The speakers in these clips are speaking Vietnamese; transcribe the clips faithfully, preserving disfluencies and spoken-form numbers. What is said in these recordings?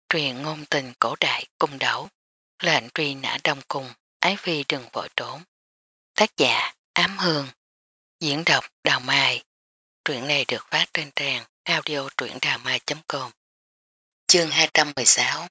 Truyền ngôn tình cổ đại cung đấu, lệnh truy nã đông cung, ái phi đừng vội trốn. Tác giả Ám Hương, diễn đọc Đào Mai. Truyện này được phát trên trang audio truyệnđàmai chấm com. Chương hai trăm mười sáu.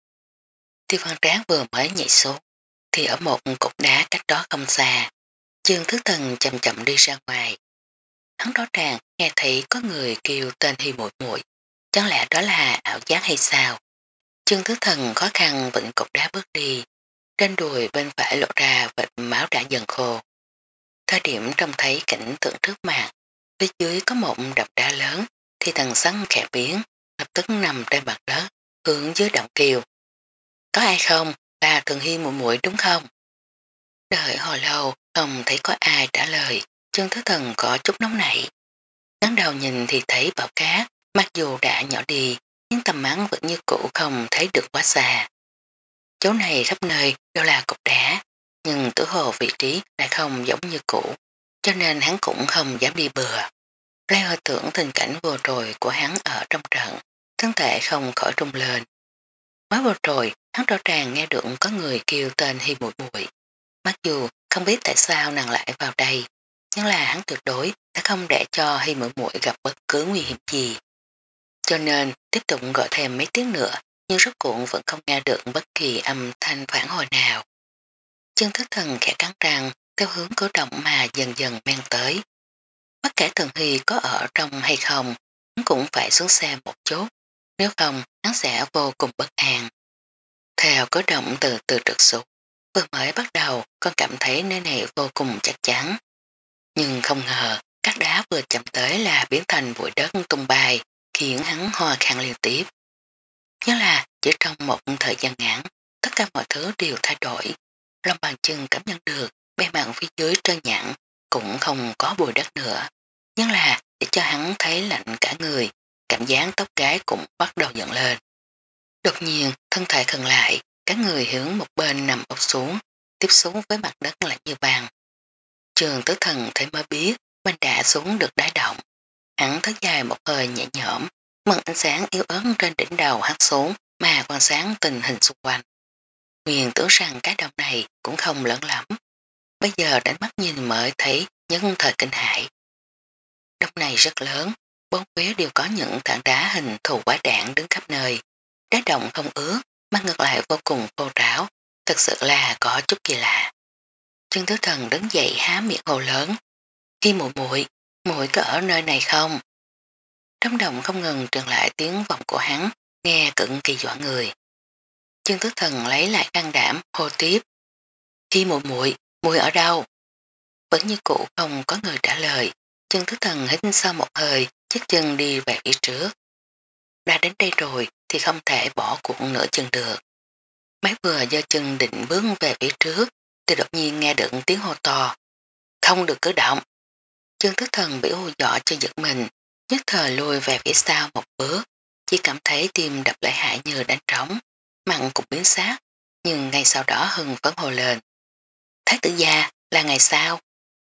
Tiêu Văn Tráng vừa mới nhảy xuống thì ở một cục đá cách đó không xa, Chương Thứ Thần chậm chậm đi ra ngoài. Hắn rõ ràng nghe thấy có người kêu tên Hi Muội Muội, chẳng lẽ đó là ảo giác hay sao? Chương Thứ Thần khó khăn vịnh cục đá bước đi, trên đùi bên phải lộ ra vệt máu đã dần khô. Thời điểm trông thấy cảnh tượng trước mặt, phía dưới có một đập đá lớn thì thần sắc khẽ biến, lập tức nằm trên mặt đất, hướng dưới động kiều. Có ai không? Là Thường Hy Muội Muội đúng không? Đợi hồi lâu không thấy có ai trả lời, Chương Thứ Thần có chút nóng nảy. Ngắn đầu nhìn thì thấy Bảo Cát, mặc dù đã nhỏ đi, nhưng tầm mắt vẫn như cũ không thấy được quá xa. Chỗ này khắp nơi đều là cục đá, nhưng tử hồ vị trí lại không giống như cũ, cho nên hắn cũng không dám đi bừa. Lấy hồi tưởng tình cảnh vừa rồi của hắn ở trong trận, thân thể không khỏi rung lên. Mới vừa rồi, hắn rõ ràng nghe được có người kêu tên Hi Muội Muội. Mặc dù không biết tại sao nàng lại vào đây, nhưng là hắn tuyệt đối đã không để cho Hi Muội Muội gặp bất cứ nguy hiểm gì. Cho nên tiếp tục gọi thêm mấy tiếng nữa, nhưng rốt cuộc vẫn không nghe được bất kỳ âm thanh phản hồi nào. Chương Thức Thần khẽ cắn răng theo hướng cổ động mà dần dần men tới. Bất kể Thường Hy có ở trong hay không, hắn cũng phải xuống xe một chút, nếu không hắn sẽ vô cùng bất an. Theo cổ động từ từ trượt xuống, vừa mới bắt đầu con cảm thấy nơi này vô cùng chắc chắn. Nhưng không ngờ các đá vừa chậm tới là biến thành bụi đất tung bay, khiến hắn ho khan liên tiếp. Nhớ là chỉ trong một thời gian ngắn, tất cả mọi thứ đều thay đổi. Lòng bàn chân cảm nhận được bề mặt phía dưới trơn nhẵn, cũng không có bụi đất nữa. Nhưng là để cho hắn thấy lạnh cả người, cảm giác tóc gái cũng bắt đầu dựng lên. Đột nhiên thân thể khẩn lại, cả người hướng một bên nằm ốc xuống, tiếp xuống với mặt đất lạnh như vàng. Trường Tứ Thần thấy mới biết mình đã xuống được đáy động. Hắn thở dài một hơi nhẹ nhõm, mừng ánh sáng yếu ớt trên đỉnh đầu hắn xuống mà quan sáng tình hình xung quanh. Nguyên tưởng rằng cái động này cũng không lớn lắm. Bây giờ đánh mắt nhìn mới thấy những thời kinh hãi. Động này rất lớn, bốn phía đều có những tảng đá hình thù quái đạn đứng khắp nơi. Đá động không ướt, mà ngược lại vô cùng khô ráo, thật sự là có chút kỳ lạ. Chân Thứ Thần đứng dậy há miệng hồ lớn. Khi muội muội, muội có ở nơi này không? Trong động không ngừng truyền lại tiếng vọng của hắn, nghe cực kỳ dọa người. Chân Thứ Thần lấy lại can đảm, hô tiếp. Khi muội muội, muội ở đâu? Vẫn như cũ không có người trả lời. Chân Thứ Thần hít sau một hơi, chiếc chân đi về phía trước. Đã đến đây rồi thì không thể bỏ cuộc nửa chân được. Mấy vừa giơ chân định bước về phía trước thì đột nhiên nghe được tiếng hô to. Không được cử động. Chân Thứ Thần bị hù dọa cho giật mình, nhất thời lùi về phía sau một bước, chỉ cảm thấy tim đập lại hại như đánh trống, mặn cũng biến sát, nhưng ngay sau đó hừng phấn hồ lên. Thái tử gia là ngày sau.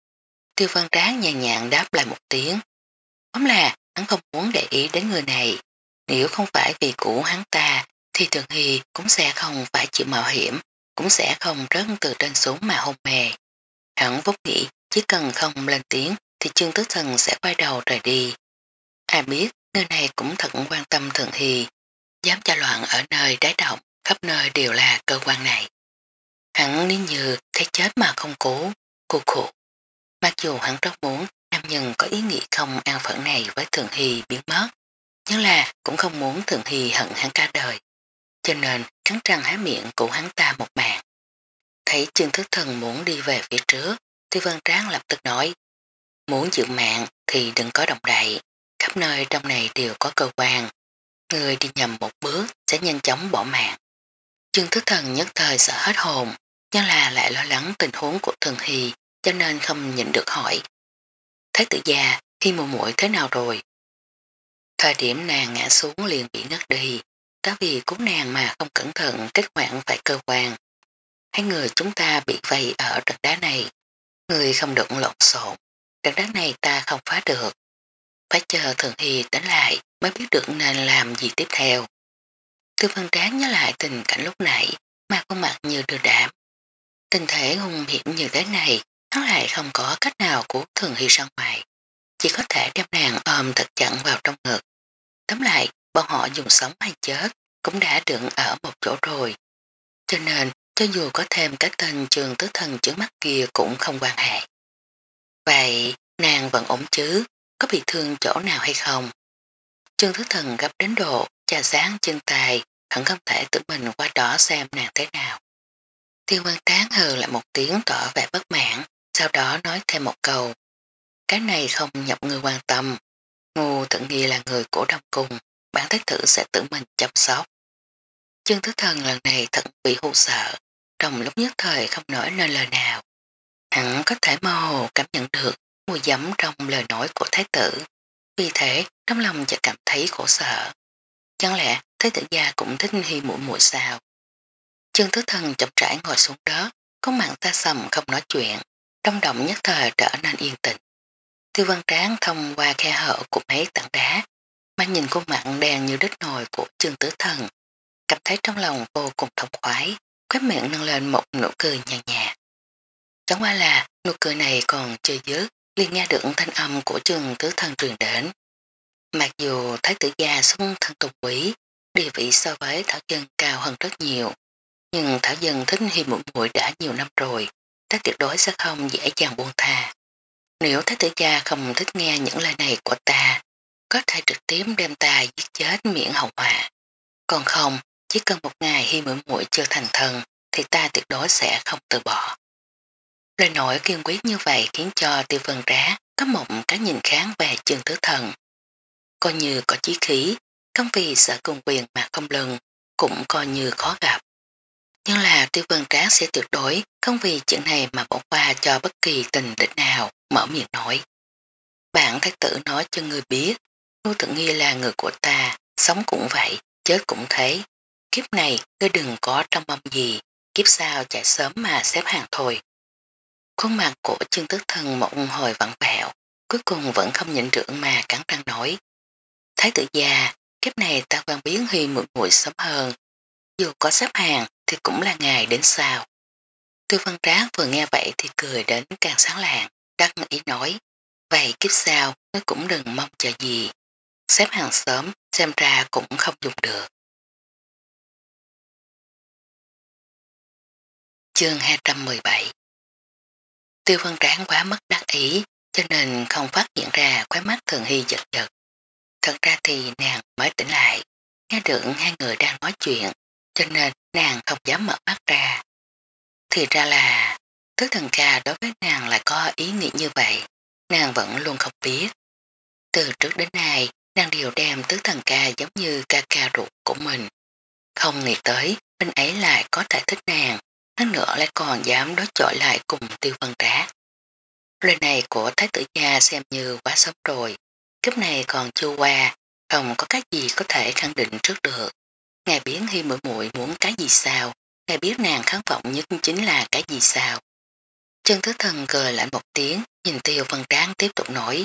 Tiêu Văn Tráng nhàn nhạt đáp lại một tiếng. Vốn là hắn không muốn để ý đến người này, nếu không phải vì cũ hắn ta thì Thường Hy cũng sẽ không phải chịu mạo hiểm, cũng sẽ không rớt từ trên xuống mà hôn mê. Hắn vốn nghĩ chỉ cần không lên tiếng thì Chương Tứ Thần sẽ quay đầu rời đi. Ai biết người này cũng thật quan tâm Thường Hy, dám cho loạn ở nơi đáy động, khắp nơi đều là cơ quan này. Hắn nếu như thấy chết mà không cố, cô khổ. Mặc dù hắn rất muốn nam nhân có ý nghĩ không an phận này với Thường Hy biến mất, nhưng là cũng không muốn Thường Hy hận hắn cả đời. Cho nên cắn răng há miệng của hắn ta một mạng. Thấy Chương Thức Thần muốn đi về phía trước, Tiêu Văn Tráng lập tức nói, muốn giữ mạng thì đừng có động đậy, khắp nơi trong này đều có cơ quan, người đi nhầm một bước sẽ nhanh chóng bỏ mạng. Chương Thức Thần nhất thời sợ hết hồn, nhưng là lại lo lắng tình huống của Thường Hy, cho nên không nhịn được hỏi. Thái tử già, khi mùa muội thế nào rồi? Thời điểm nàng ngã xuống liền bị ngất đi, đó vì cứu nàng mà không cẩn thận kết hoạn phải cơ quan. Hai người chúng ta bị vây ở trận đá này, người không được lộn xộn, trận đá này ta không phá được. Phải chờ Thường Hy tỉnh lại mới biết được nên làm gì tiếp theo. Tiêu Văn Tráng nhớ lại tình cảnh lúc nãy, mà khuôn mặt như đưa đạm. Tình thể hung hiểm như thế này, hắn lại không có cách nào của Thường Hy ra ngoài. Chỉ có thể đem nàng ôm thật chặn vào trong ngực. Tóm lại, bọn họ dùng sống hay chết, cũng đã đựng ở một chỗ rồi. Cho nên, cho dù có thêm cái tên Trường Tứ Thần trước mắt kia cũng không quan hệ. Vậy, nàng vẫn ổn chứ, có bị thương chỗ nào hay không? Trương Thứ Thần gấp đến độ, trà sáng chân tài, hẳn không thể tự mình qua đó xem nàng thế nào. Tiêu Văn Tráng hừ lại một tiếng tỏ vẻ bất mãn, sau đó nói thêm một câu. Cái này không nhập người quan tâm, Ngô Tự Nghi là người của Đông Cung, bản thái tử sẽ tự mình chăm sóc. Trương Thứ Thần lần này thật bị hù sợ, trong lúc nhất thời không nói nên lời nào. Hắn có thể mơ hồ cảm nhận được mùi giấm trong lời nói của thái tử, vì thế trong lòngจะcảm thấy khổ sở. Chẳng lẽ thái tử gia cũng thích Hi muội muội sao? Trương Thứ Thần chậm rãi ngồi xuống đó, có mặn ta sầm không nói chuyện, trong động nhất thời trở nên yên tĩnh. Tiêu Văn Tráng thông qua khe hở của mấy tảng đá, mà nhìn khuôn mặt đen như đít nồi của Trương Tử Thần, cảm thấy trong lòng vô cùng thông khoái, khóe miệng nâng lên một nụ cười nhàn nhạt. Chẳng qua là nụ cười này còn chưa dứt, liền nghe được thanh âm của Trương Tử Thần truyền đến. Mặc dù thái tử gia xuất thân tôn quý, địa vị so với Thảo Dân cao hơn rất nhiều, nhưng Thảo Dân thích Hi muội muội đã nhiều năm rồi, ta tuyệt đối sẽ không dễ dàng buông tha. Nếu thái tử gia không thích nghe những lời này của ta, có thể trực tiếp đem ta giết chết miễn hậu họa. Còn không, chỉ cần một ngày Hi muội muội chưa thành thần, thì ta tuyệt đối sẽ không từ bỏ. Lời nói kiên quyết như vậy khiến cho Tiêu Vân Trá có một cái nhìn kháng về Trương Tứ Thần. Coi như có chí khí, không vì sợ cùng quyền mà không lưng, cũng coi như khó gặp. Nhưng là Tiêu Vân Trá sẽ tuyệt đối không vì chuyện này mà bỏ qua cho bất kỳ tình địch nào, mở miệng nói. Bạn thái tử nói cho người biết, Ngô Tự Nghi là người của ta, sống cũng vậy, chết cũng thế. Kiếp này ngươi đừng có trong mong gì, kiếp sau chạy sớm mà xếp hàng thôi. Khuôn mặt của Trương Tức Thần một hồi vặn vẹo, cuối cùng vẫn không nhịn được mà cắn răng nói. Thái tử già, kiếp này ta quan biến Hi muội muội sớm hơn, dù có xếp hàng thì cũng là ngày đến sau. Tư Văn Trác vừa nghe vậy thì cười đến càng sáng lạng, đắc ý nói, vậy kiếp sau nó cũng đừng mong chờ gì, xếp hàng sớm xem ra cũng không dùng được. Chương hai trăm mười bảy. Tiêu Văn Tráng quá mất đắc ý, cho nên không phát hiện ra khóe mắt Thường Hy giật giật. Thật ra thì nàng mới tỉnh lại, nghe được hai người đang nói chuyện, cho nên nàng không dám mở mắt ra. Thì ra là, Tứ Thần Ca đối với nàng lại có ý nghĩ như vậy, nàng vẫn luôn không biết. Từ trước đến nay, nàng đều đem Tứ Thần Ca giống như ca ca ruột của mình. Không nghĩ tới, bên ấy lại có thể thích nàng, hơn nữa lại còn dám đối chọi lại cùng Tiêu Văn Trác. Lời này của Thái tử gia xem như quá sớm rồi, kiếp này còn chưa qua, không có cái gì có thể khẳng định trước được. Ngài biến Hi muội muội muốn cái gì sao, ngài biết nàng kháng vọng nhất chính là cái gì sao. Trương Thứ Thần cười lạnh một tiếng, nhìn Tiêu Văn Tráng tiếp tục nói.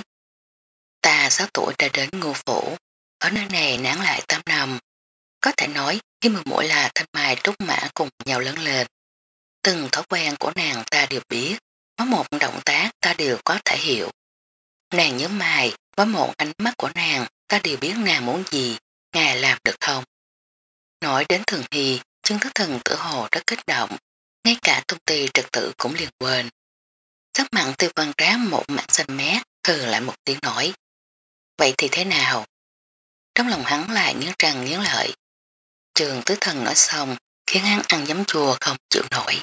Ta sáu tuổi đã đến Ngô Phủ, ở nơi này nán lại tám năm. Có thể nói Hi muội muội là thanh mai trúc mã cùng nhau lớn lên. Từng thói quen của nàng ta đều biết, có một động tác ta đều có thể hiểu. Nàng nhớ mày, với một ánh mắt của nàng ta đều biết nàng muốn gì, ngài làm được không? Nói đến Thường Hy, Trương Thức Thần tự hồ rất kích động, ngay cả tung ty trật tự cũng liền quên. Sắc mặn Tiêu Văn Tráng một mặt xanh mét, hừ lại một tiếng nói. Vậy thì thế nào? Trong lòng hắn lại nghiến răng nghiến lợi. Trường Tứ Thần nói xong, khiến hắn ăn giấm chua không chịu nổi.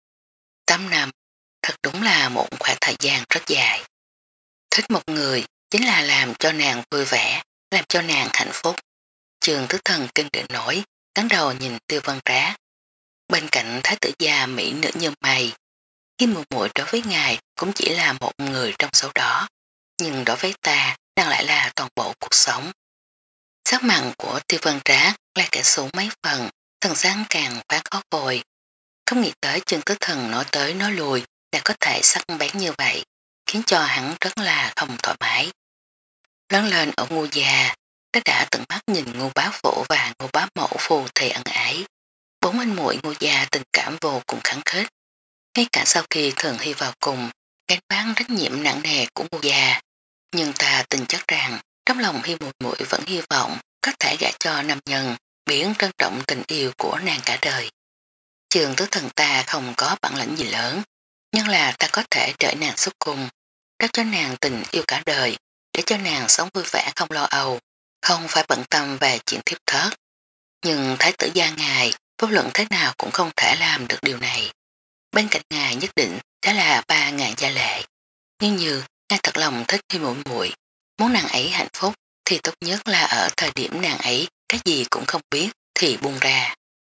Tám năm, thật đúng là một khoảng thời gian rất dài. Thích một người chính là làm cho nàng vui vẻ, làm cho nàng hạnh phúc. Trường Tứ Thần kinh định nổi, cắn đầu nhìn Tiêu Văn Trá. Bên cạnh thái tử gia mỹ nữ như mày, khi mùa muội đối với ngài cũng chỉ là một người trong số đó, nhưng đối với ta đang lại là toàn bộ cuộc sống. Sắc mặn của Tiêu Văn Trá lại kẻ xuống mấy phần, thần sáng càng quá khó vội. Không nghĩ tới Trương Tứ Thần nói tới nói lùi đã có thể sắc bén như vậy, khiến cho hắn rất là không thoải mái. Lớn lên ở Ngô Gia, ta đã từng mắt nhìn Ngô Bá Phụ và Ngô Bá Mẫu phù thề ân ái. Bốn anh muội Ngô gia tình cảm vô cùng kháng khích. Ngay cả sau khi Thường Hy vào cùng, gánh vác trách nhiệm nặng nề của Ngô gia, nhưng ta tin chắc rằng trong lòng Hy muội muội vẫn hy vọng có thể gả cho nam nhân, biển trân trọng tình yêu của nàng cả đời. Trường tứ thần ta không có bản lĩnh gì lớn, nhưng là ta có thể trở nàng xuất cung, trao cho nàng tình yêu cả đời, để cho nàng sống vui vẻ không lo âu, không phải bận tâm về chuyện thiếp thớt. Nhưng thái tử gia ngài, vô luận thế nào cũng không thể làm được điều này. Bên cạnh ngài nhất định sẽ là ba ngàn gia lệ. Nhưng như ngài thật lòng thích Hy muội muội, muốn nàng ấy hạnh phúc thì tốt nhất là ở thời điểm nàng ấy cái gì cũng không biết thì buông ra.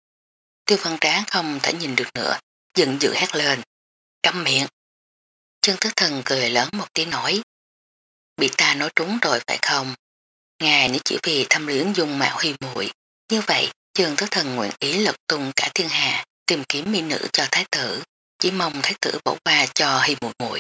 Tiêu Văn Tráng không thể nhìn được nữa, giận dữ hét lên. Câm miệng. Trương Tứ Thần cười lớn một tiếng nói. Bị ta nói trúng rồi phải không? Ngài nếu chỉ vì thăm luyến dung mạo Hy muội, như vậy Trương Tứ Thần nguyện ý lật tung cả thiên hạ, tìm kiếm mỹ nữ cho thái tử, chỉ mong thái tử bỏ qua cho Hy muội muội.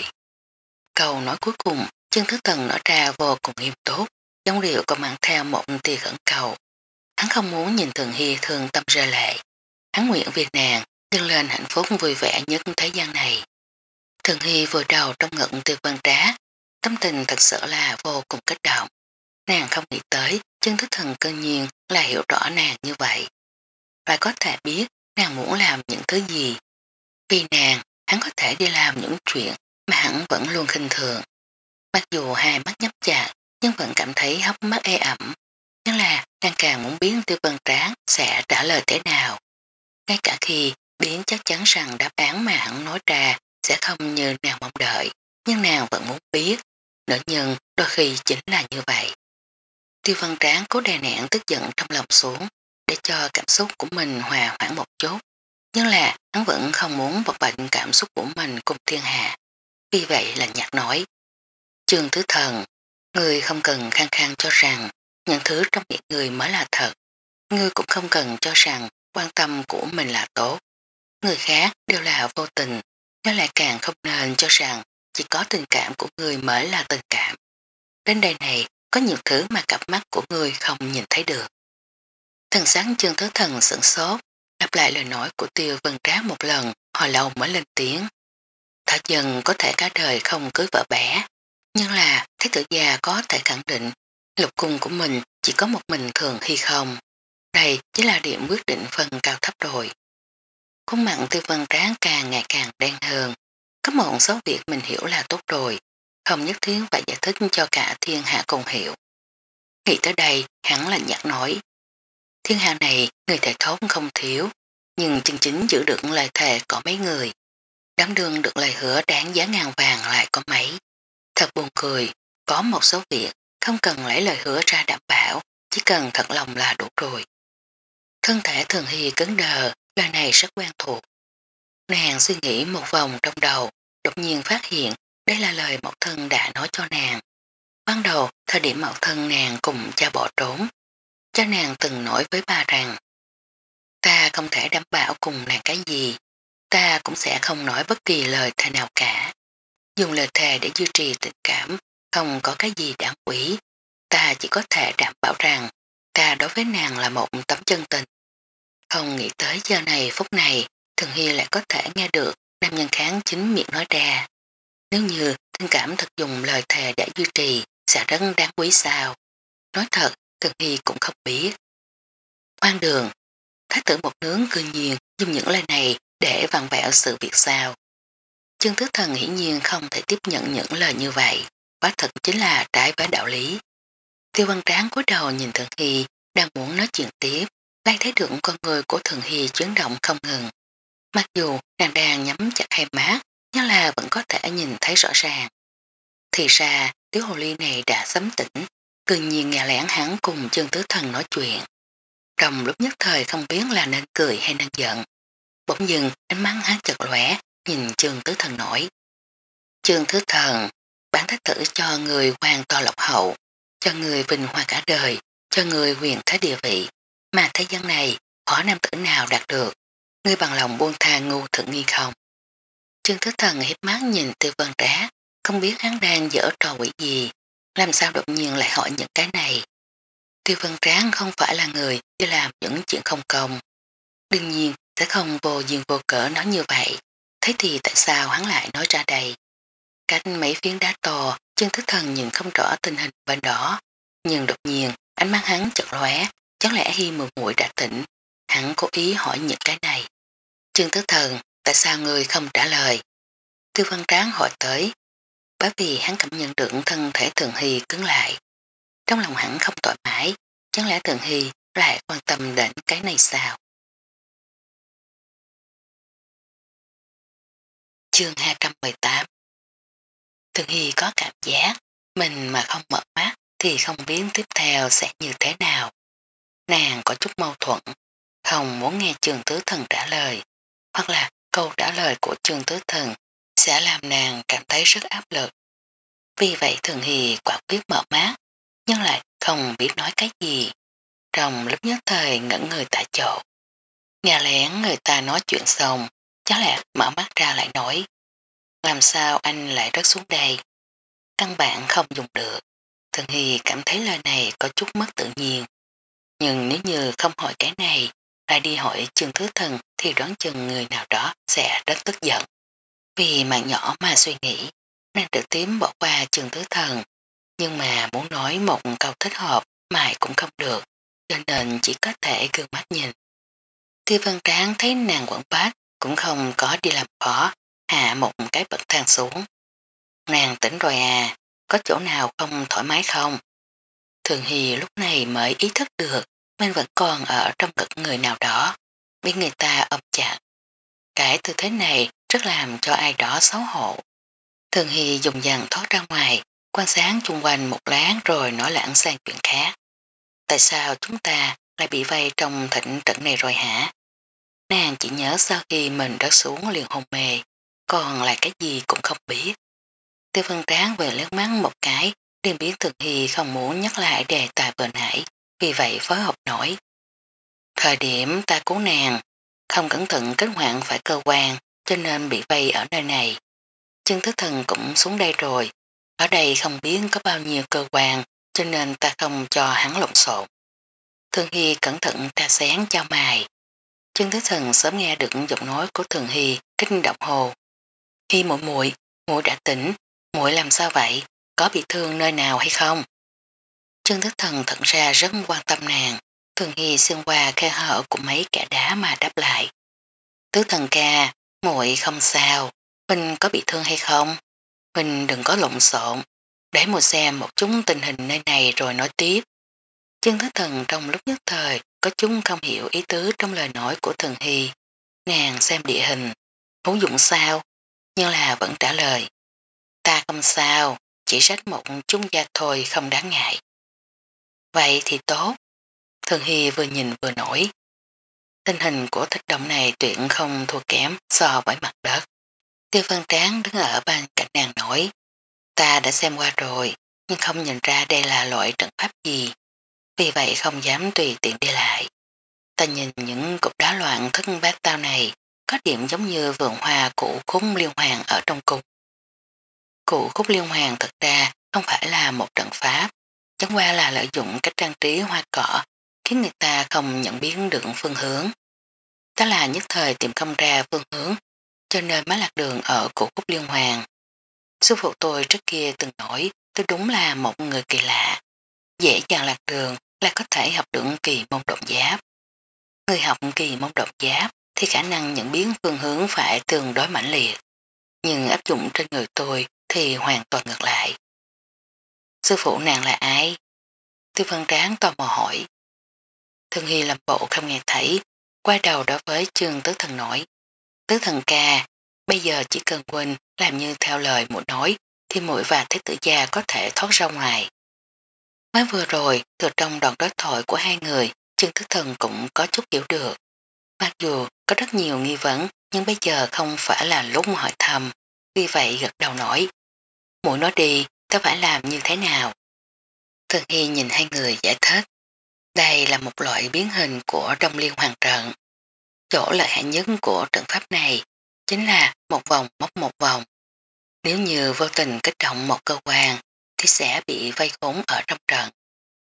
Câu nói cuối cùng, Trương Tứ Thần nói ra vô cùng nghiêm túc, trong điệu còn mang theo một tia khẩn cầu. Hắn không muốn nhìn Thường Hy thương tâm rơi lệ. Hắn nguyện vì nàng dâng lên hạnh phúc vui vẻ nhất thế gian này. Thường Hy vùi đầu trong ngực Tiêu Văn Trá, tâm tình thật sự là vô cùng kích động. Nàng không nghĩ tới Trương Thức Thần cơ nhiên là hiểu rõ nàng như vậy. Và có thể biết nàng muốn làm những thứ gì. Vì nàng, hắn có thể đi làm những chuyện mà hắn vẫn luôn khinh thường. Mặc dù hai mắt nhấp chặt, nhưng vẫn cảm thấy hốc mắt ê ẩm. Nhưng là nàng càng muốn biết Tiêu Văn Tráng sẽ trả lời thế nào. Ngay cả khi biến chắc chắn rằng đáp án mà hắn nói ra sẽ không như nàng mong đợi, nhưng nàng vẫn muốn biết. Nữ nhân đôi khi chính là như vậy. Tiêu Văn Tráng cố đè nén tức giận trong lòng xuống để cho cảm xúc của mình hòa hoãn một chút. Nhưng là hắn vẫn không muốn bộc bệnh cảm xúc của mình cùng thiên hạ. Vì vậy là nhạt nói. Trương Tứ Thần, người không cần khăng khăng cho rằng những thứ trong miệng người mới là thật. Ngươi cũng không cần cho rằng quan tâm của mình là tốt. Người khác đều là vô tình, nhưng lại càng không nên cho rằng chỉ có tình cảm của người mới là tình cảm. Đến đây này, có nhiều thứ mà cặp mắt của người không nhìn thấy được. Thần sáng Trương Tứ Thần sửng sốt, lặp lại lời nói của Tiêu Vân Trác một lần, hồi lâu mới lên tiếng. Thả dần có thể cả đời không cưới vợ bé, nhưng là thái tử già có thể khẳng định lục cung của mình chỉ có một mình Thường Hy không. Đây chỉ là điểm quyết định phần cao thấp rồi. Khuôn mặn Tiêu Vân Tráng càng ngày càng đen hơn. Có một số việc mình hiểu là tốt rồi, không nhất thiết phải giải thích cho cả thiên hạ cùng hiểu. Nghĩ tới đây, hắn là nhạt nói. Thiên hạ này, người thề thốt không thiếu, nhưng chân chính giữ được lời thề có mấy người. Đám đương được lời hứa đáng giá ngàn vàng lại có mấy. Thật buồn cười, có một số việc không cần lấy lời hứa ra đảm bảo, chỉ cần thật lòng là đủ rồi. Thân thể Thường Hy cứng đờ, lời này rất quen thuộc. Nàng suy nghĩ một vòng trong đầu, đột nhiên phát hiện đây là lời mẫu thân đã nói cho nàng. Ban đầu, thời điểm mẫu thân nàng cùng cha bỏ trốn, cha nàng từng nói với bà rằng ta không thể đảm bảo cùng nàng cái gì, ta cũng sẽ không nói bất kỳ lời thề nào cả. Dùng lời thề để duy trì tình cảm, không có cái gì đáng quý. Ta chỉ có thể đảm bảo rằng ta đối với nàng là một tấm chân tình. Không nghĩ tới giờ này phút này, Thường Hy lại có thể nghe được nam nhân kháng chính miệng nói ra. Nếu như tình cảm thật dùng lời thề để duy trì, sẽ rất đáng quý sao. Nói thật, Thường Hy cũng không biết. Khoan đường, thái tử một nướng cư nhiên dùng những lời này để vặn vẹo sự việc sao. Chương Thức Thần hiển nhiên không thể tiếp nhận những lời như vậy, quả thật chính là trái với đạo lý. Tiêu Văn Tráng cúi đầu nhìn Thường Hy đang muốn nói chuyện tiếp, lại thấy được con người của Thường Hy chuyển động không ngừng. Mặc dù nàng đang nhắm chặt hai mắt, nhưng là vẫn có thể nhìn thấy rõ ràng. Thì ra, Tiếu Hồ Ly này đã sấm tỉnh, cư nhiên nghe lén hắn cùng Chương Tứ Thần nói chuyện. Trong lúc nhất thời không biết là nên cười hay nên giận. Bỗng dừng ánh mắt hắn chật lóe, nhìn Chương Tứ Thần nổi. Chương Tứ Thần, bản thái tử cho người hoàn to lộc hậu, cho người vinh hoa cả đời, cho người quyền thế địa vị, mà thế gian này khó nam tử nào đạt được. Ngươi bằng lòng buông tha ngu thượng nghi không? Trương Thức Thần hiếp mắt nhìn Tiêu Vân Trá, không biết hắn đang dở trò quỷ gì, làm sao đột nhiên lại hỏi những cái này. Tiêu Văn Tráng không phải là người đi làm những chuyện không công. Đương nhiên sẽ không vô duyên vô cỡ nói như vậy. Thế thì tại sao hắn lại nói ra đây? Cách mấy phiến đá to, chân thức thần nhìn không rõ tình hình bên đó. Nhưng đột nhiên, ánh mắt hắn chợt lóe, chẳng lẽ khi mười muội đã tỉnh, hắn cố ý hỏi những cái này. Trương Thức Thần, tại sao người không trả lời? Tiêu Văn Tráng hỏi tới, bởi vì hắn cảm nhận được thân thể Thường Hy cứng lại. Trong lòng hắn không thoải mái, chẳng lẽ Thường Hy lại quan tâm đến cái này sao? Chương hai trăm mười tám. Thường Hy có cảm giác mình mà không mở mắt thì không biết tiếp theo sẽ như thế nào. Nàng có chút mâu thuẫn, không muốn nghe Trường Tứ Thần trả lời, hoặc là câu trả lời của Trường Tứ Thần sẽ làm nàng cảm thấy rất áp lực. Vì vậy Thường Hy quả quyết mở mắt, nhưng lại không biết nói cái gì. Trong lúc nhất thời ngẩn người tại chỗ. Nghe lén người ta nói chuyện xong, cháu lẽ mở mắt ra lại nói. Làm sao anh lại rớt xuống đây? Căn bản không dùng được. Thường Hy cảm thấy lời này có chút mất tự nhiên. Nhưng nếu như không hỏi cái này, lại đi hỏi Trương Thứ Thần thì đoán chừng người nào đó sẽ rất tức giận. Vì mạng nhỏ mà suy nghĩ, nàng trực tiếp bỏ qua Trương Thứ Thần, nhưng mà muốn nói một câu thích hợp mãi cũng không được, cho nên chỉ có thể gương mắt nhìn. Tiêu Văn Tráng thấy nàng quẩn bát cũng không có đi làm khó, hạ một cái bậc thang xuống. Nàng tỉnh rồi à, có chỗ nào không thoải mái không? Thường Hy lúc này mới ý thức được mình vẫn còn ở trong ngực người nào đó, bị người ta ôm chặt. Cái tư thế này rất làm cho ai đó xấu hổ. Thường Hy dùng dần thoát ra ngoài, quan sát chung quanh một láng rồi nói lãng sang chuyện khác. Tại sao chúng ta lại bị vây trong thịnh trận này rồi hả? Nàng chỉ nhớ sau khi mình rớt xuống liền hôn mê, còn lại cái gì cũng không biết. Tiêu Văn Tráng về liếc mắt một cái, liền biết Thường Hy không muốn nhắc lại đề tài vừa nãy, vì vậy phối hợp nổi. Thời điểm ta cứu nàng, không cẩn thận kết hoạn phải cơ quan, cho nên bị vây ở nơi này. Chân thức thần cũng xuống đây rồi, ở đây không biết có bao nhiêu cơ quan, cho nên ta không cho hắn lộn xộn. Thường Hy cẩn thận tra sáng cho mài. Chân thức thần sớm nghe được giọng nói của Thường Hy kinh động hồ. Hy muội muội, muội đã tỉnh, muội làm sao vậy? Có bị thương nơi nào hay không? Chân thức thần thật ra rất quan tâm nàng, Thường Hy xuyên qua khe hở của mấy kẻ đá mà đáp lại. Tứ thần ca, muội không sao, Huynh có bị thương hay không? Huynh đừng có lộn xộn, để muội xem một chút tình hình nơi này rồi nói tiếp. Chân thức thần trong lúc nhất thời có chúng không hiểu ý tứ trong lời nói của Thường Hy. Nàng xem địa hình, hữu dụng sao, nhưng là vẫn trả lời. Ta không sao, chỉ rách một chút da thôi không đáng ngại. Vậy thì tốt. Thường Hy vừa nhìn vừa nổi. Tình hình của thích động này tuyệt không thua kém so với mặt đất. Tiêu Văn Tráng đứng ở bên cạnh nàng nổi. Ta đã xem qua rồi, nhưng không nhìn ra đây là loại trận pháp gì. Vì vậy không dám tùy tiện đi lại. Ta nhìn những cục đá loạn thất bát tao này, có điểm giống như vườn hoa cũ khúc liên hoàng ở trong cung. Cụ khúc liên hoàng thật ra không phải là một trận pháp, chẳng qua là lợi dụng cách trang trí hoa cỏ, khiến người ta không nhận biến được phương hướng. Đó là nhất thời tìm không ra phương hướng, cho nên mới lạc đường ở cụ khúc liên hoàng. Sư phụ tôi trước kia từng nói tôi đúng là một người kỳ lạ. Dễ dàng lạc đường là có thể học được kỳ môn động giáp. Người học kỳ môn động giáp thì khả năng nhận biến phương hướng phải tương đối mãnh liệt. Nhưng áp dụng trên người tôi thì hoàn toàn ngược lại. Sư phụ nàng là ai? Tiêu Văn Tráng tò mò hỏi. Thường Hy làm bộ không nghe thấy, quay đầu đối với Trương Tứ Thần nói. Tứ Thần ca, bây giờ chỉ cần Quỳnh làm như theo lời muội nói, thì muội và Thế Tử Gia có thể thoát ra ngoài. Mới vừa rồi, từ trong đoạn đối thoại của hai người, Trương Tứ Thần cũng có chút hiểu được. Mặc dù có rất nhiều nghi vấn, nhưng bây giờ không phải là lúc hỏi thầm, vì vậy gật đầu nói. Muội nói đi, ta phải làm như thế nào? Thường Hy nhìn hai người giải thích. Đây là một loại biến hình của Đông Liên Hoàng trận. Chỗ lợi hại nhất của trận pháp này chính là một vòng móc một vòng. Nếu như vô tình kích động một cơ quan thì sẽ bị vây khốn ở trong trận.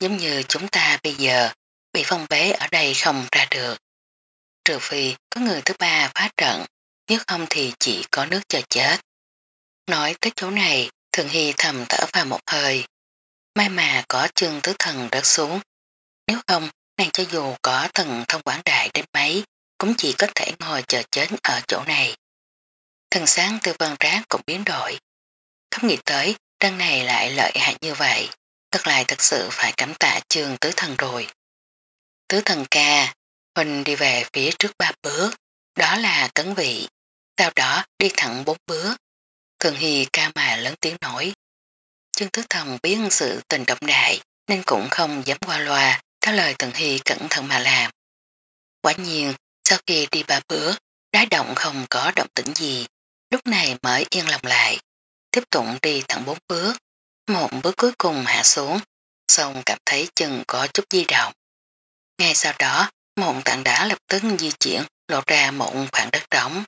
giống như chúng ta bây giờ bị phong bế ở đây không ra được. Trừ phi có người thứ ba phá trận, nếu không thì chỉ có nước chờ chết. Nói tới chỗ này, Thường Hy thầm thở vào một hơi. May mà có Chương Tứ Thần rớt xuống. Nếu không, nàng cho dù có thần thông quảng đại đến mấy, cũng chỉ có thể ngồi chờ chết ở chỗ này. Thần sáng Tư Vân Trác cũng biến đổi. Không nghĩ tới, đăng này lại lợi hại như vậy. Thật lại thật sự phải cảm tạ Chương Tứ Thần rồi. Tứ Thần ca, Huỳnh đi về phía trước ba bước, đó là cấn vị. Sau đó đi thẳng bốn bước. Thường Hy ca mà lớn tiếng nói. Chương Tứ Thần biết sự tình trọng đại nên cũng không dám qua loa, theo lời Thường Hy cẩn thận mà làm. Quả nhiên, sau khi đi ba bước, đá động không có động tĩnh gì, lúc này mới yên lòng lại. Tiếp tục đi thẳng bốn bước, một bước cuối cùng hạ xuống, xong cảm thấy chân có chút di động. Ngay sau đó, một tảng đá lập tức di chuyển lộ ra một khoảng đất trống.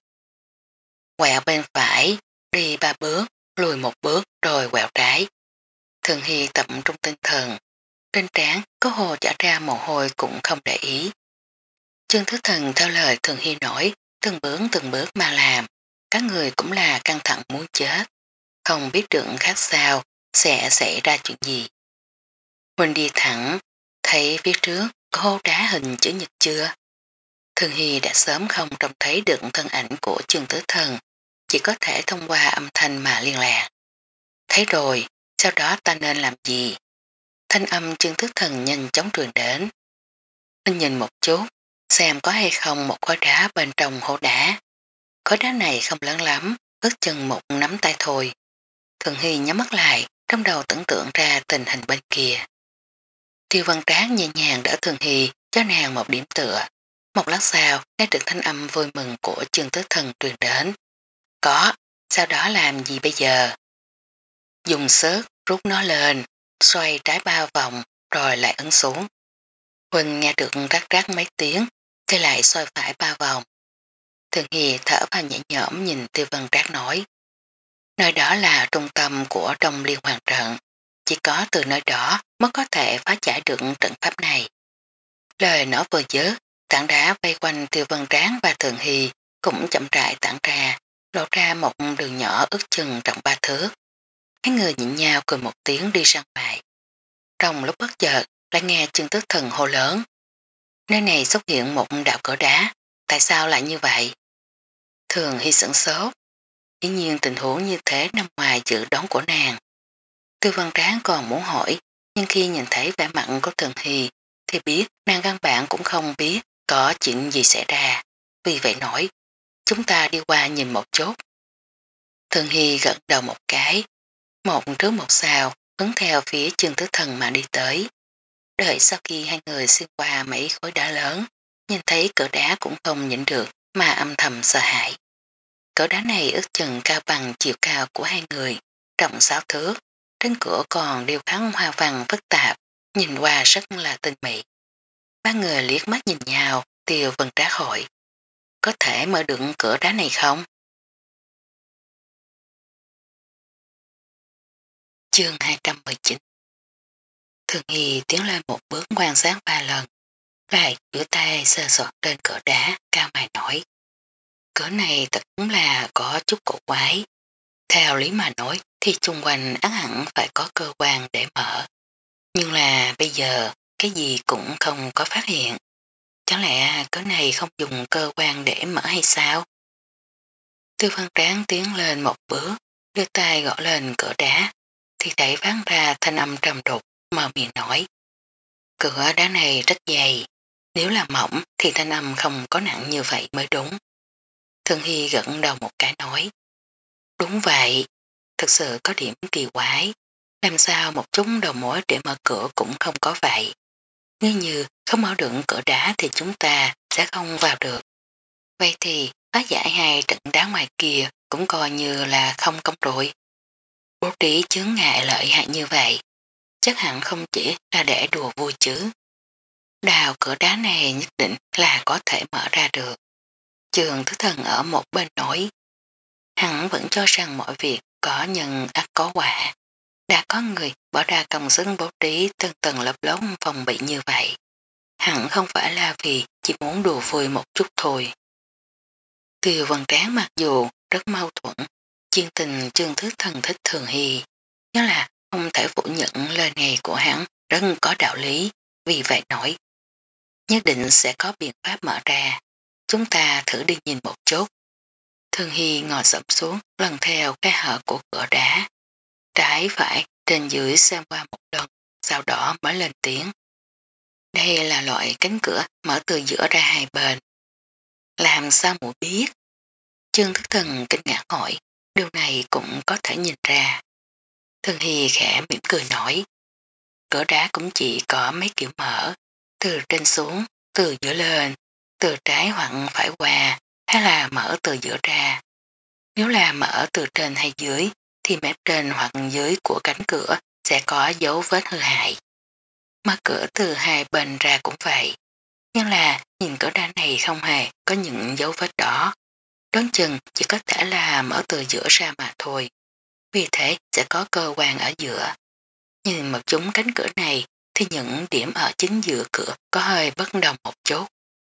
Quẹo bên phải, đi ba bước, lùi một bước rồi quẹo trái. Thường Hy tập trung tinh thần, trên trán có hồ chả ra mồ hôi cũng không để ý. Chương Thứ Thần theo lời Thường Hy nói, từng bước từng bước mà làm, các người cũng là căng thẳng muốn chết, không biết được khác sao sẽ xảy ra chuyện gì. Huỳnh đi thẳng, thấy phía trước có hố đá hình chữ nhật chưa? Thường Hy đã sớm không trông thấy được thân ảnh của Chương Tử Thần, chỉ có thể thông qua âm thanh mà liên lạc. Thấy rồi, sau đó ta nên làm gì? Thanh âm Chương Tử Thần nhanh chóng truyền đến. Mình nhìn một chút, xem có hay không một khối đá bên trong hố đá. Khối đá này không lớn lắm, ước chừng một nắm tay thôi. Thường Hy nhắm mắt lại, trong đầu tưởng tượng ra tình hình bên kia. Tiêu Văn Trác nhẹ nhàng đỡ Thường Hy cho nàng một điểm tựa. Một lát sau, nghe được thanh âm vui mừng của Chương Tứ Thần truyền đến. Có, sau đó làm gì bây giờ? Dùng sức, rút nó lên, xoay trái ba vòng, rồi lại ấn xuống. Huỳnh nghe được rắc rắc mấy tiếng, thì lại xoay phải ba vòng. Thường Hy thở vào nhẹ nhõm nhìn Tiêu Văn Trác nói. Nơi đó là trung tâm của trong liên hoàn trận. Chỉ có từ nơi đó mới có thể phá giải được trận pháp này. Lời nó vừa dứt, tảng đá vây quanh Tiêu Văn Tráng và Thường Hy cũng chậm rãi tản ra, lộ ra một đường nhỏ ước chừng rộng ba thước. Hai người nhịn nhau cười một tiếng đi ra ngoài. Trong lúc bất chợt lại nghe Chương Tứ Thần hô lớn. Nơi này xuất hiện một đạo cửa đá, tại sao lại như vậy? Thường Hy sửng sốt. Dĩ nhiên tình huống như thế nằm ngoài dự đoán của nàng. Tư Văn Tráng còn muốn hỏi, nhưng khi nhìn thấy vẻ mặn của Thường Hy thì biết nàng căn bản cũng không biết có chuyện gì xảy ra. Vì vậy nói, chúng ta đi qua nhìn một chút. Thường Hy gật đầu một cái, một trước một sau, hướng theo phía Chương Tứ Thần mà đi tới. Đợi sau khi hai người xuyên qua mấy khối đá lớn, nhìn thấy cửa đá cũng không nhịn được mà âm thầm sợ hãi. Cửa đá này ước chừng cao bằng chiều cao của hai người, rộng sáu thước, trên cửa còn điêu khắc hoa văn phức tạp, nhìn qua rất là tinh mỹ. Ba người liếc mắt nhìn nhau, Tiêu Vân Trác hỏi. Có thể mở được cửa đá này không? Chương hai trăm mười chín. Thường Hy tiến lên một bước quan sát ba lần, lại giữa tay sơ soạt trên cửa đá, cao mày nổi. Cửa này thật đúng là có chút cổ quái. Theo lý mà nói thì chung quanh ác hẳn phải có cơ quan để mở. Nhưng là bây giờ cái gì cũng không có phát hiện. Chẳng lẽ cửa này không dùng cơ quan để mở hay sao? Tư Văn Tráng tiến lên một bước, đưa tay gõ lên cửa đá, thì thấy phát ra thanh âm trầm đục, mở miệng nói. Cửa đá này rất dày, nếu là mỏng thì thanh âm không có nặng như vậy mới đúng. Thường Hy gật đầu một cái nói. Đúng vậy, thực sự có điểm kỳ quái, làm sao một chút đầu mối để mở cửa cũng không có vậy. Nếu như không mở được cửa đá thì chúng ta sẽ không vào được. Vậy thì phá giải hai trận đá ngoài kia cũng coi như là không công rồi. Bố trí chướng ngại lợi hại như vậy, chắc hẳn không chỉ là để đùa vui chứ. Đào cửa đá này nhất định là có thể mở ra được. Trường Thứ Thần ở một bên nổi. Hắn vẫn cho rằng mọi việc có nhân ắt có quả. Đã có người bỏ ra công sức bố trí từng tầng lớp lốp phòng bị như vậy. Hẳn không phải là vì chỉ muốn đùa vui một chút thôi. Tiêu Vân Tráng mặc dù rất mâu thuẫn, chuyên tình chương thứ thần thích Thường Hy, nhưng là không thể phủ nhận lời này của hắn rất có đạo lý, vì vậy nói. Nhất định sẽ có biện pháp mở ra, chúng ta thử đi nhìn một chút. Thường Hy ngồi sẫm xuống lần theo cái hở của cửa đá, trái phải trên dưới xem qua một lần, sau đó mới lên tiếng. Đây là loại cánh cửa mở từ giữa ra hai bên. Làm sao muội biết? Trương Thức Thần kinh ngạc hỏi, điều này cũng có thể nhìn ra. Thường Hy khẽ mỉm cười nói, cửa đá cũng chỉ có mấy kiểu mở, từ trên xuống, từ giữa lên, từ trái hoặc phải qua, hay là mở từ giữa ra. Nếu là mở từ trên hay dưới, thì mép trên hoặc dưới của cánh cửa sẽ có dấu vết hư hại. Mở cửa từ hai bên ra cũng vậy, nhưng là nhìn cửa đá này không hề có những dấu vết đó. Đoán chừng chỉ có thể là mở từ giữa ra mà thôi, vì thế sẽ có cơ quan ở giữa. Nhìn một chúng cánh cửa này thì những điểm ở chính giữa cửa có hơi bất đồng một chút.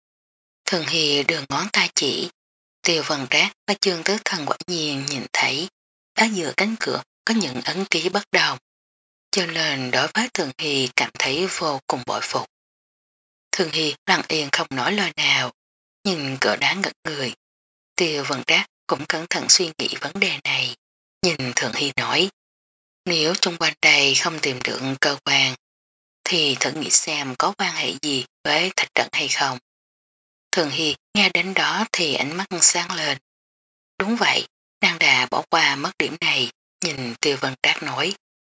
Thường Hy đường ngón tay chỉ, Tiêu Vân Trác và Chương Tứ Thần quả nhiên nhìn thấy ở giữa cánh cửa có những ấn ký bất đồng, cho nên đối với Thường Hy cảm thấy vô cùng bội phục. Thường Hy lặng yên không nói lời nào, nhìn cửa đá ngẩn người. Tiêu Vân Trác cũng cẩn thận suy nghĩ vấn đề này, nhìn Thường Hy nói, nếu chung quanh đây không tìm được cơ quan, thì thử nghĩ xem có quan hệ gì với thạch trận hay không. Thường Hy nghe đến đó thì ánh mắt sáng lên. Đúng vậy, nàng đã bỏ qua mất điểm này, nhìn Tiêu Vân Trác nói.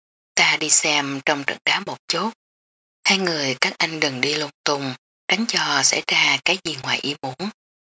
Ta đi xem trong trận đá một chút. Hai người các anh đừng đi lung tung, tránh cho xảy ra cái gì ngoài ý muốn.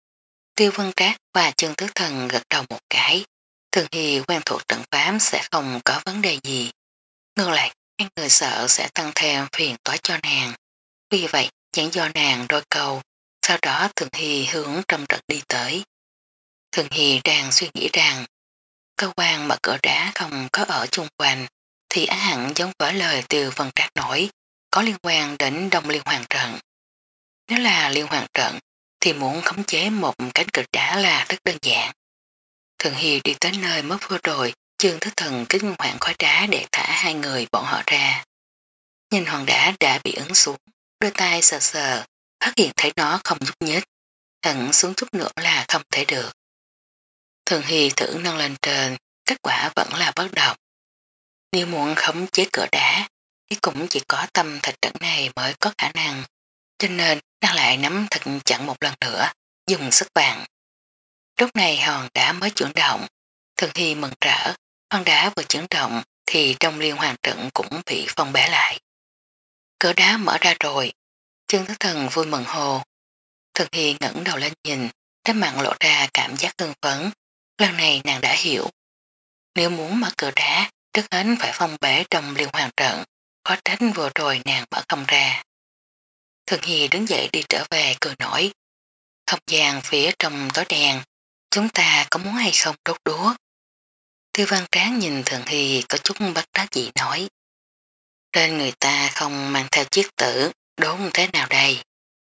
Tiêu Vân Trác và Chương Tứ Thần gật đầu một cái. Thường Hy quen thuộc trận pháp sẽ không có vấn đề gì. Ngược lại, hai người sợ sẽ tăng thêm phiền toái cho nàng. Vì vậy, chẳng do nàng đôi câu, sau đó Thường Hy hướng trong trận đi tới. Thường Hy đang suy nghĩ rằng, cơ quan mở cửa đá không có ở chung quanh, thì á hẳn giống với lời Tiêu Vân Trác nổi, có liên quan đến Đông Liên Hoàng Trận. Nếu là Liên Hoàng Trận, thì muốn khống chế một cánh cửa đá là rất đơn giản. Thường Hy đi tới nơi mất vừa rồi, Chương Thức Thần kinh hoàng khói đá để thả hai người bọn họ ra. Nhìn hòn đá đã bị ấn xuống, đưa tay sờ sờ, phát hiện thấy nó không nhúc nhích, ẩn xuống chút nữa là không thể được. Thường Hy thử nâng lên trên, kết quả vẫn là bất động. Nếu muốn khống chế cửa đá, thì cũng chỉ có tâm thạch trận này mới có khả năng, cho nên đang lại nắm thật chặn một lần nữa, dùng sức vàng. Lúc này hòn đá mới chuyển động, Thường Hy mừng rỡ, hòn đá vừa chuyển động thì trong liên hoàn trận cũng bị phong bẻ lại. Cửa đá mở ra rồi, Chương Thức Thần vui mừng hồ. Thường Hy ngẩng đầu lên nhìn, trên mặt lộ ra cảm giác hưng phấn, lần này nàng đã hiểu. Nếu muốn mở cửa đá, trước hết phải phong bể trong liên hoàn trận, có tránh vừa rồi nàng mở không ra. Thường Hy đứng dậy đi trở về cười nổi. Không gian phía trong tối đèn, chúng ta có muốn hay không đốt đúa? Tiêu Văn Tráng nhìn Thường Hy có chút bất đắc dĩ nói. Trên người ta không mang theo chiếc tử, đốn thế nào đây?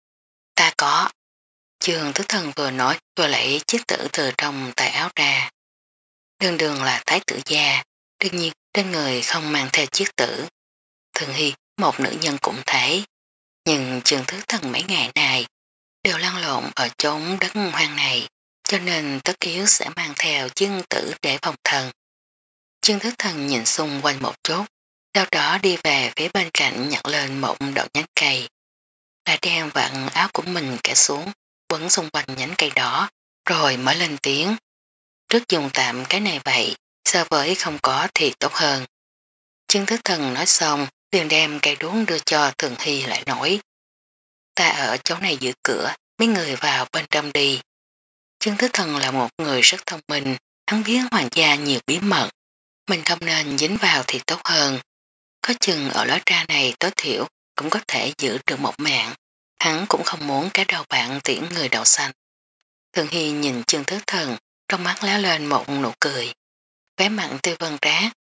Ta có. Trường Tứ Thần vừa nói vừa lấy chiếc tử từ trong tay áo ra. Đường đường là thái tử gia, đương nhiên trên người không mang theo chiếc tử. Thường Hy, một nữ nhân cũng thể. Nhưng Trường Tứ Thần mấy ngày này đều lăn lộn ở chốn đất hoang này, cho nên tất yếu sẽ mang theo chiếc tử để phòng thần. Trương Thức Thần nhìn xung quanh một chút, sau đó đi về phía bên cạnh nhặt lên một đậu nhánh cây. Đã đem vặn áo của mình kẻ xuống, quấn xung quanh nhánh cây đó, rồi mới lên tiếng. Trước dùng tạm cái này vậy, so với không có thì tốt hơn. Trương Thức Thần nói xong, liền đem cây đuống đưa cho Thường Hy lại nói. Ta ở chỗ này giữ cửa, mấy người vào bên trong đi. Trương Thức Thần là một người rất thông minh, hắn biết hoàng gia nhiều bí mật. Mình không nên dính vào thì tốt hơn. Có chừng ở lối ra này tối thiểu cũng có thể giữ được một mạng. Hắn cũng không muốn cái đầu bạn tiễn người đậu xanh. Thường Hy nhìn Trương Thức Thần, trong mắt lá lên một nụ cười. Vé mặn Tiêu Vân Trác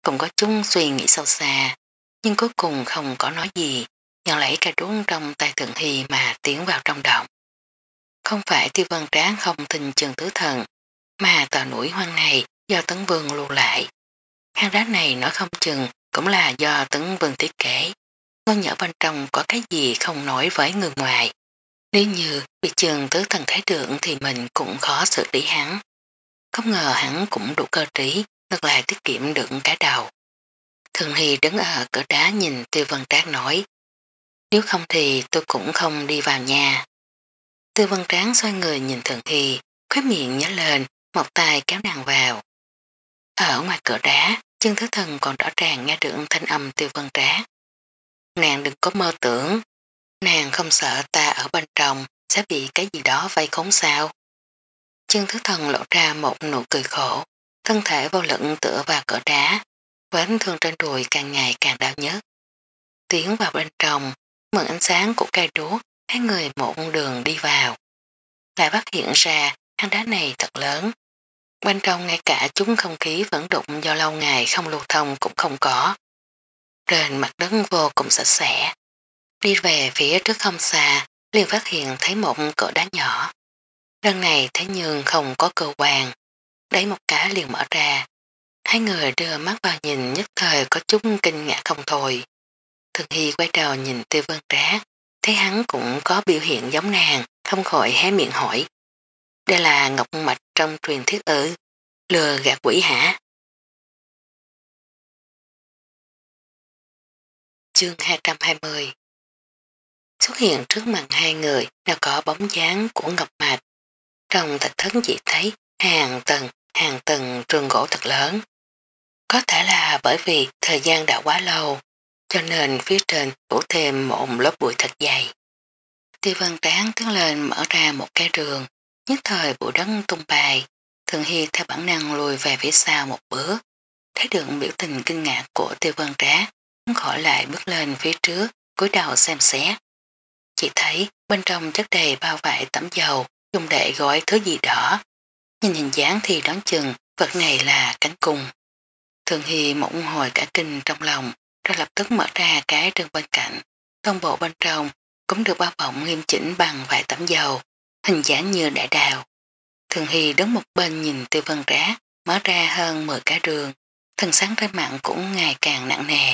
cũng có chung suy nghĩ sâu xa, nhưng cuối cùng không có nói gì, nhận lấy cây đuốc trong tay Thượng Hy mà tiến vào trong động. Không phải Tiêu Văn Tráng không tin Trần Tứ Thần, mà tòa núi hoang này do Tấn Vương lưu lại. Hang đá này nói không chừng cũng là do Tấn Vương thiết kế. Ngôi nhỏ bên trong có cái gì không nổi với người ngoài. Nếu như bị Trần Tứ Thần thấy được thì mình cũng khó xử lý hắn. Không ngờ hắn cũng đủ cơ trí, ngược lại tiết kiệm được cái đầu. Thường Hy đứng ở cửa đá nhìn Tiêu Văn Tráng nói, nếu không thì tôi cũng không đi vào nhà. Tiêu Văn Tráng xoay người nhìn Thường Hy, khóe miệng nhớ lên, một tay kéo nàng vào. Ở ngoài cửa đá, Chân Thứ Thần còn rõ ràng nghe được thanh âm Tiêu Văn Tráng. Nàng đừng có mơ tưởng, nàng không sợ ta ở bên trong sẽ bị cái gì đó vây khốn sao. Chân Thứ Thần lộ ra một nụ cười khổ, thân thể vô lực tựa vào cửa đá, vết thương trên đùi càng ngày càng đau nhức. Tiến vào bên trong, mượn ánh sáng của cây đuốc, hai người một đường đi vào. Lại phát hiện ra hang đá này thật lớn. Bên trong ngay cả chúng không khí vẫn đụng do lâu ngày không lưu thông cũng không có. Trên mặt đất vô cùng sạch sẽ. Đi về phía trước không xa, liền phát hiện thấy một cửa đá nhỏ. Lần này thế nhưng không có cơ quan. Đẩy một cái liền mở ra. Hai người đưa mắt vào nhìn nhất thời có chút kinh ngạc không thôi. Thường Hy quay đầu nhìn Tiêu Vân Trác, thấy hắn cũng có biểu hiện giống nàng, không khỏi hé miệng hỏi. Đây là ngọc mạch trong truyền thuyết ư, lừa gạt quỷ hả? Chương hai trăm hai mươi. Xuất hiện trước mặt hai người đã có bóng dáng của ngọc mạch. Trong thạch thất chỉ thấy hàng tầng, hàng tầng trường gỗ thật lớn. Có thể là bởi vì thời gian đã quá lâu, cho nên phía trên phủ thêm một lớp bụi thật dày. Tiêu Văn Tráng tiến lên mở ra một cái đường, nhất thời bụi đất tung bài, Thường Hy theo bản năng lùi về phía sau một bước, thấy được biểu tình kinh ngạc của Tiêu Văn Tráng, không khỏi lại bước lên phía trước, cúi đầu xem xét. Chỉ thấy bên trong chất đầy bao vải tẩm dầu, dùng để gói thứ gì đó. Nhìn hình dáng thì đoán chừng vật này là cánh cung. Thường Hy mộng hồi cả kinh trong lòng, rồi lập tức mở ra cái rừng bên cạnh. Toàn bộ bên trong cũng được bao bọc nghiêm chỉnh bằng vải tẩm dầu, hình dáng như đại đào. Thường Hy đứng một bên nhìn Tiêu Vân Trác, mở ra hơn mười cái rương, thần sáng trên mặn cũng ngày càng nặng nề.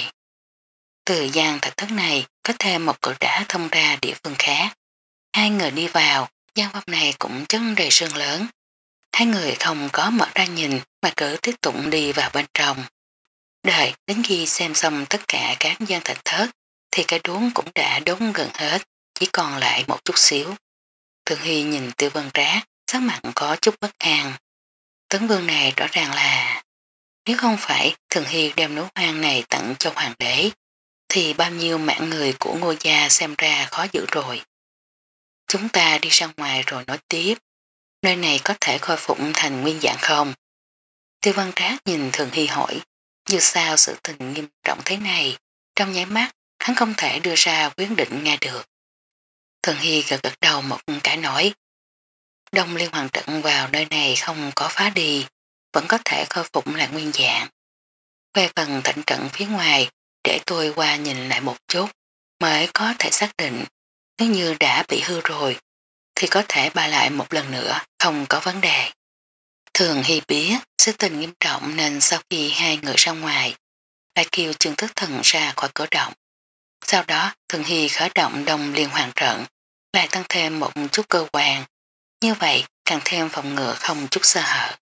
Từ gian thạch thất này có thêm một cửa đá thông ra địa phương khác. Hai người đi vào, gian phòng này cũng chân đầy sương lớn. Hai người không có mở ra nhìn mà cứ tiếp tục đi vào bên trong. Đợi đến khi xem xong tất cả các gian thạch thất thì cái đuống cũng đã đốn gần hết, chỉ còn lại một chút xíu. Thường Hy nhìn Tiêu Vân Trác, sắc mặt có chút bất an. Tấn vương này rõ ràng là nếu không phải Thường Hy đem núi hoang này tặng cho hoàng đế thì bao nhiêu mạng người của Ngô gia xem ra khó giữ rồi. Chúng ta đi ra ngoài rồi nói tiếp, nơi này có thể khôi phục thành nguyên dạng không? Tiêu Văn Trác nhìn Thường Hy hỏi, dù sao sự tình nghiêm trọng thế này, trong nháy mắt hắn không thể đưa ra quyết định ngay được. Thường Hy gật gật đầu một cái nói, Đông Liên Hoàng trận vào nơi này không có phá đi, vẫn có thể khôi phục lại nguyên dạng. Về phần thịnh trận phía ngoài, để tôi qua nhìn lại một chút, mới có thể xác định, nếu như đã bị hư rồi, thì có thể ba lại một lần nữa, không có vấn đề. Thường Hy biết sự tình nghiêm trọng nên sau khi hai người ra ngoài, lại kêu Trương Thức Thần ra khỏi cửa động. Sau đó Thường Hy khởi động Đông Liên Hoàng trận, lại tăng thêm một chút cơ quan, như vậy càng thêm phòng ngừa không chút sơ hở.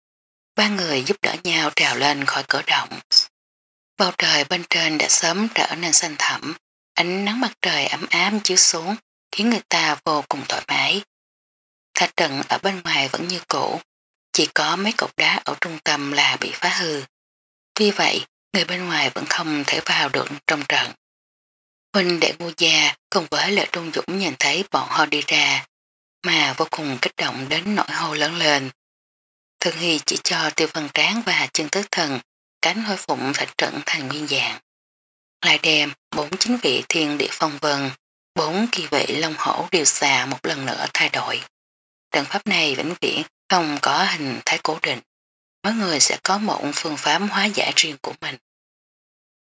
Ba người giúp đỡ nhau trèo lên khỏi cửa động. Bầu trời bên trên đã sớm trở nên xanh thẳm, ánh nắng mặt trời ấm ám chiếu xuống, khiến người ta vô cùng thoải mái. Thạch trận ở bên ngoài vẫn như cũ, chỉ có mấy cột đá ở trung tâm là bị phá hư. Tuy vậy, người bên ngoài vẫn không thể vào được trong trận. Huynh đệ Ngô gia cùng với Lệ Trung Dũng nhìn thấy bọn họ đi ra, mà vô cùng kích động đến nỗi hô lớn lên. Thường Hy chỉ cho Tiêu Văn Tráng và Chân Tứ Thần cánh hồi phụng thạch trận thành nguyên dạng. Lại đem bốn chính vị thiên địa phong vân, bốn kỳ vị long hổ điều xà một lần nữa thay đổi. Trận pháp này vĩnh viễn không có hình thái cố định. Mỗi người sẽ có một phương pháp hóa giải riêng của mình.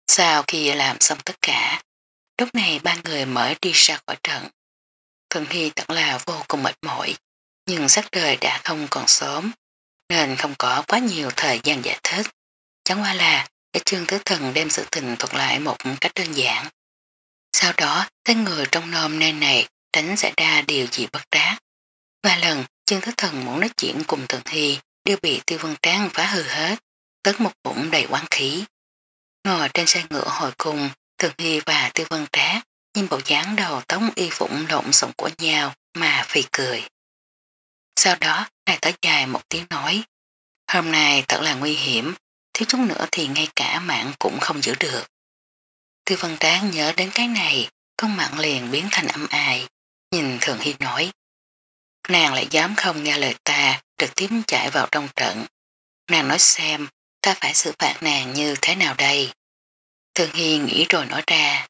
Sau khi làm xong tất cả, lúc này ba người mới đi ra khỏi trận. Thường Hy thật là vô cùng mệt mỏi, nhưng sắc trời đã không còn sớm, nên không có quá nhiều thời gian giải thích. Chẳng qua là cái chương tứ thần đem sự tình thuật lại một cách đơn giản. Sau đó, tên người trong nôm nơi này đánh xảy ra điều gì bất trác. Và lần chương tứ thần muốn nói chuyện cùng Thường Hy đều bị Tiêu Vân Tráng phá hư hết, tất một bụng đầy quán khí. Ngồi trên xe ngựa hồi cùng, Thường Hy và Tiêu Vân Trác nhìn bộ dáng đầu tóc y phụng lộn xộn của nhau mà phì cười. Sau đó lại thở dài một tiếng nói, hôm nay thật là nguy hiểm, thiếu chút nữa thì ngay cả mạng cũng không giữ được. Tiêu Vân Tráng nhớ đến cái này, con mạng liền biến thành âm ai, nhìn Thường Hy nói. Nàng lại dám không nghe lời ta, trực tiếp chạy vào trong trận. Nàng nói xem, ta phải xử phạt nàng như thế nào đây? Thường Hy nghĩ rồi nói ra.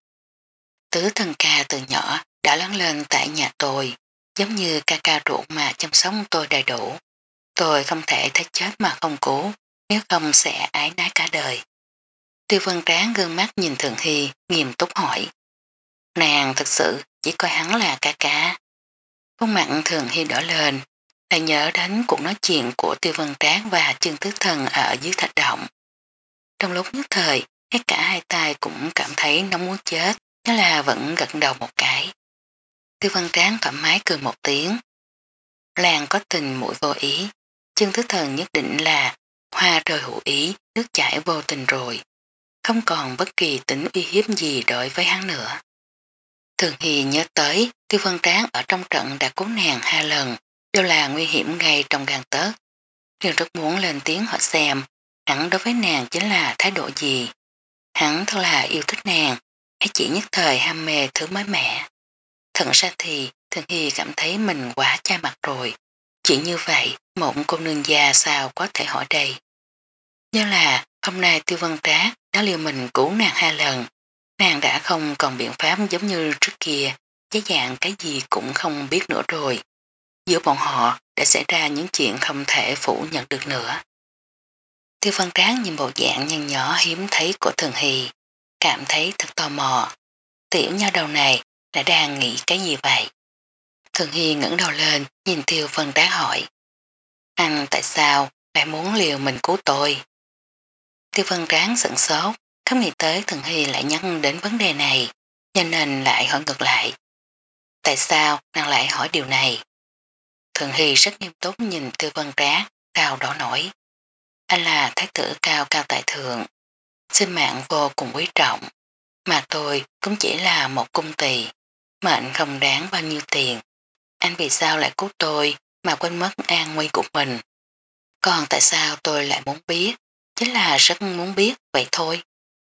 Tứ thần ca từ nhỏ đã lớn lên tại nhà tôi, giống như ca ca ruột mà chăm sóc tôi đầy đủ. Tôi không thể thấy chết mà không cứu, nếu không sẽ ái nái cả đời. Tiêu Vân Tráng gương mắt nhìn Thường Hy, nghiêm túc hỏi. Nàng thực sự chỉ coi hắn là ca ca. Khuôn mặt Thường Hy đỏ lên, lại nhớ đến cuộc nói chuyện của Tiêu Vân Tráng và Trương Tứ Thần ở dưới thạch động. Trong lúc nhất thời, ngay cả hai tay cũng cảm thấy nóng muốn chết, thế là vẫn gật đầu một cái. Tiêu Vân Tráng thoải mái cười một tiếng. Làng có tình mũi vô ý, Trương Tứ Thần nhất định là hoa rơi hữu ý, nước chảy vô tình rồi. Không còn bất kỳ tính uy hiếp gì đối với hắn nữa. Thường Hy nhớ tới Tiêu Vân Tráng ở trong trận đã cứu nàng hai lần, đều là nguy hiểm ngay trong gan tớt. Nhưng rất muốn lên tiếng hỏi xem hắn đối với nàng chính là thái độ gì. Hắn thật là yêu thích nàng, hay chỉ nhất thời ham mê thứ mới mẻ. Thật ra thì Thường Hy cảm thấy mình quá chai mặt rồi. Chỉ như vậy, một cô nương già sao có thể hỏi đây. Như là hôm nay Tiêu Vân Trác đã liều mình cứu nàng hai lần, nàng đã không còn biện pháp giống như trước kia, giá dạng cái gì cũng không biết nữa rồi. Giữa bọn họ đã xảy ra những chuyện không thể phủ nhận được nữa. Tiêu Vân Trác nhìn bộ dạng nhân nhỏ hiếm thấy của Thường Hy, cảm thấy thật tò mò. Tiểu nha đầu này lại đang nghĩ cái gì vậy? Thường Hy ngẩng đầu lên nhìn Tiêu Vân Trác hỏi. Anh tại sao lại muốn liều mình cứu tôi? Tiêu Vân Tráng sửng sốt, không nghĩ tới Thường Hy lại nhắc đến vấn đề này, cho nên lại hỏi ngược lại. Tại sao nàng lại hỏi điều này? Thường Hy rất nghiêm túc nhìn Tiêu Vân Tráng, đau đỏ nổi. Anh là thái tử cao cao tại thượng, sinh mạng vô cùng quý trọng, mà tôi cũng chỉ là một cung tỳ, mệnh không đáng bao nhiêu tiền. Anh vì sao lại cứu tôi mà quên mất an nguy của mình? Còn tại sao tôi lại muốn biết? Chính là rất muốn biết vậy thôi.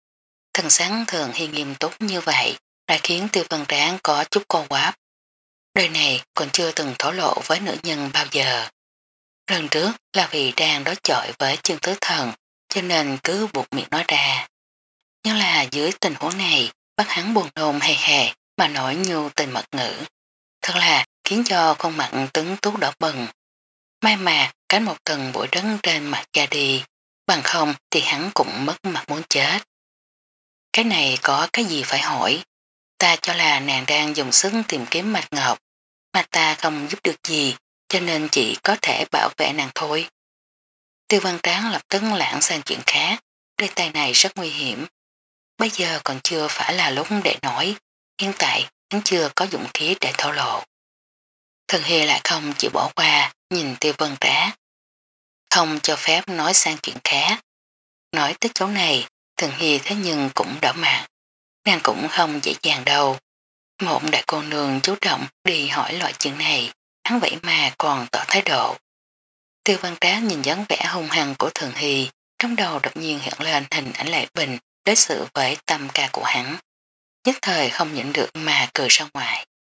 Thần sáng Thường Hy nghiêm túc như vậy đã khiến Tiêu Vân Tráng có chút cô quáp. Đời này còn chưa từng thổ lộ với nữ nhân bao giờ. Lần trước là vì đang đối chọi với Chương Tứ Thần cho nên cứ buộc miệng nói ra. Nhưng là dưới tình huống này bắt hắn buồn nôn hề hề mà nổi nhu tình mật ngữ. Thật là khiến cho khuôn mặt tứng tú đỏ bừng. May mà cánh một tầng bụi đất trên mặt ra đi, bằng không thì hắn cũng mất mặt muốn chết. Cái này có cái gì phải hỏi, ta cho là nàng đang dùng sức tìm kiếm mạch ngọc, mà ta không giúp được gì, cho nên chỉ có thể bảo vệ nàng thôi. Tiêu Văn Tráng lập tức lãng sang chuyện khác, đề tài này rất nguy hiểm. Bây giờ còn chưa phải là lúc để nói, hiện tại hắn chưa có dũng khí để thổ lộ. Thường Hy lại không chịu bỏ qua, nhìn Tiêu Vân Tráng. Không cho phép nói sang chuyện khác. Nói tới chỗ này, Thường Hy thế nhưng cũng đỏ mặt. Nàng cũng không dễ dàng đâu. Một đại cô nương chú trọng đi hỏi loại chuyện này, hắn vậy mà còn tỏ thái độ. Tiêu Văn Tráng nhìn dáng vẻ hung hăng của Thường Hy, trong đầu đột nhiên hiện lên hình ảnh Lệ Bình đối xử với tâm ca của hắn. Nhất thời không nhịn được mà cười ra ngoài.